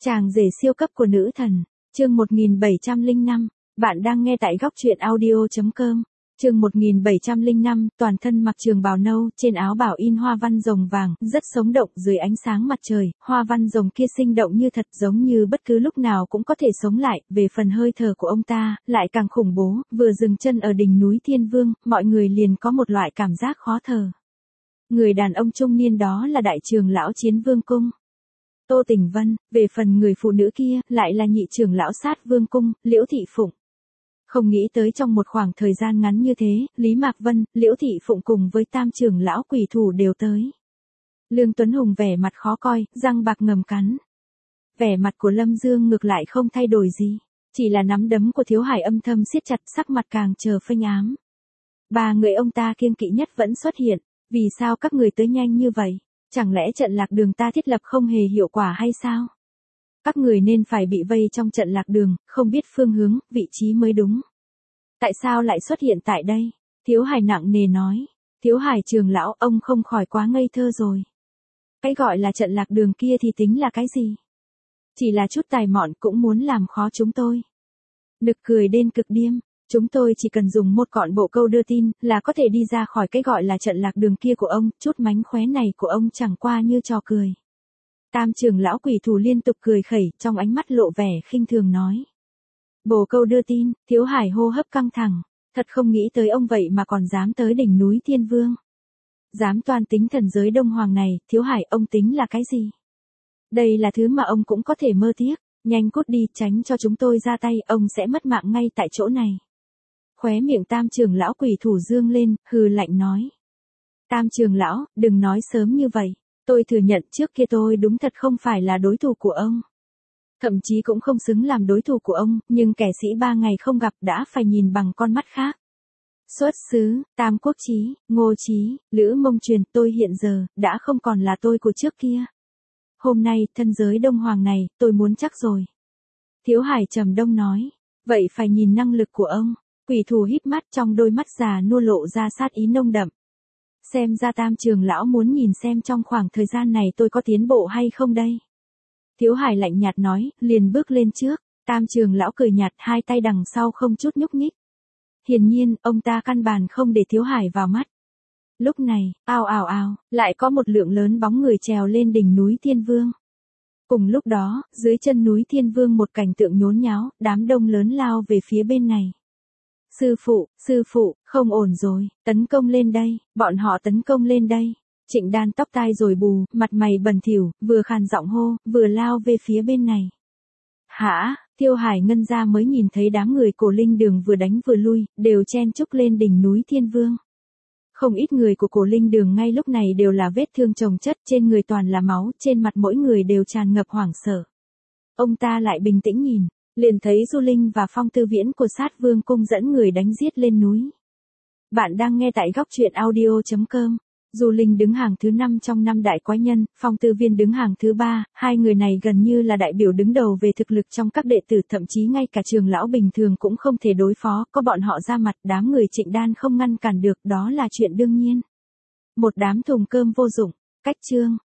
Chàng rể siêu cấp của nữ thần, chương 1705, bạn đang nghe tại góc truyện audio.com. Chương 1705, toàn thân mặc trường bào nâu, trên áo bào in hoa văn rồng vàng, rất sống động dưới ánh sáng mặt trời, hoa văn rồng kia sinh động như thật, giống như bất cứ lúc nào cũng có thể sống lại. Về phần hơi thở của ông ta, lại càng khủng bố, vừa dừng chân ở đỉnh núi Thiên Vương, mọi người liền có một loại cảm giác khó thở. Người đàn ông trung niên đó là đại trưởng lão Chiến Vương Cung, Tô Tình Vân. Về phần người phụ nữ kia, lại là nhị trưởng lão Sát Vương Cung, Liễu Thị Phụng. Không nghĩ tới trong một khoảng thời gian ngắn như thế, Lý Mạc Vân, Liễu Thị Phụng cùng với tam trưởng lão Quỷ Thủ đều tới. Lương Tuấn Hùng vẻ mặt khó coi, răng bạc ngầm cắn. Vẻ mặt của Lâm Dương ngược lại không thay đổi gì, chỉ là nắm đấm của Thiếu Hải âm thầm siết chặt, sắc mặt càng chờ phênh ám. Ba người ông ta kiêng kỵ nhất vẫn xuất hiện, vì sao các người tới nhanh như vậy? Chẳng lẽ trận lạc đường ta thiết lập không hề hiệu quả hay sao? Các người nên phải bị vây trong trận lạc đường, không biết phương hướng, vị trí mới đúng. Tại sao lại xuất hiện tại đây? Thiếu Hải nặng nề nói. Thiếu Hải trưởng lão, ông không khỏi quá ngây thơ rồi. Cái gọi là trận lạc đường kia thì tính là cái gì? Chỉ là chút tài mọn cũng muốn làm khó chúng tôi. Nực cười đến cực điểm. Chúng tôi chỉ cần dùng một cọn bộ câu đưa tin là có thể đi ra khỏi cái gọi là trận lạc đường kia của ông, chút mánh khóe này của ông chẳng qua như trò cười. Tam trưởng lão Quỷ Thủ liên tục cười khẩy, trong ánh mắt lộ vẻ khinh thường nói. Bồ câu đưa tin, Thiếu Hải hô hấp căng thẳng, thật không nghĩ tới ông vậy mà còn dám tới đỉnh núi Thiên Vương. Dám toan tính thần giới Đông Hoàng này, Thiếu Hải ông tính là cái gì? Đây là thứ mà ông cũng có thể mơ tiếc, nhanh cút đi, tránh cho chúng tôi ra tay, ông sẽ mất mạng ngay tại chỗ này. Khóe miệng tam trưởng lão Quỷ Thủ dương lên, hừ lạnh nói. Tam trưởng lão, đừng nói sớm như vậy, tôi thừa nhận trước kia tôi đúng thật không phải là đối thủ của ông. Thậm chí cũng không xứng làm đối thủ của ông, nhưng kẻ sĩ 3 ngày không gặp đã phải nhìn bằng con mắt khác. Xuất xứ, Tam Quốc Chí, Ngô Chí, Lữ Mông Truyền, tôi hiện giờ, đã không còn là tôi của trước kia. Hôm nay, thân giới Đông Hoàng này, tôi muốn chắc rồi. Thiếu Hải trầm đông nói, vậy phải nhìn năng lực của ông. Quỷ Thủ híp mắt, trong đôi mắt già nua lộ ra sát ý nông đậm. Xem ra tam trưởng lão muốn nhìn xem trong khoảng thời gian này tôi có tiến bộ hay không đây. Thiếu Hải lạnh nhạt nói, liền bước lên trước. Tam trưởng lão cười nhạt, hai tay đằng sau không chút nhúc nhích. Hiển nhiên, ông ta căn bản không để Thiếu Hải vào mắt. Lúc này, ào ào ào, lại có một lượng lớn bóng người trèo lên đỉnh núi Thiên Vương. Cùng lúc đó, dưới chân núi Thiên Vương một cảnh tượng nhốn nháo, đám đông lớn lao về phía bên này. Sư phụ, không ổn rồi, tấn công lên đây, bọn họ tấn công lên đây. Trịnh Đan tóc tai rồi bù, mặt mày bẩn thỉu, vừa khàn giọng hô, vừa lao về phía bên này. Hả? Tiêu Hải Ngân ra mới nhìn thấy đám người Cổ Linh Đường vừa đánh vừa lui, đều chen chúc lên đỉnh núi Thiên Vương. Không ít người của Cổ Linh Đường ngay lúc này đều là vết thương chồng chất, trên người toàn là máu, trên mặt mỗi người đều tràn ngập hoảng sợ. Ông ta lại bình tĩnh nhìn, liền thấy Du Linh và Phong Tư Viễn của Sát Vương Cung dẫn người đánh giết lên núi. Bạn đang nghe tại góc truyện audio.com. Du Linh đứng hàng thứ 5 trong 5 đại quái nhân, Phong Tư Viễn đứng hàng thứ 3, hai người này gần như là đại biểu đứng đầu về thực lực trong các đệ tử, thậm chí ngay cả trưởng lão bình thường cũng không thể đối phó, có bọn họ ra mặt, đám người Trịnh Đan không ngăn cản được, đó là chuyện đương nhiên. Một đám thùng cơm vô dụng, cách chương.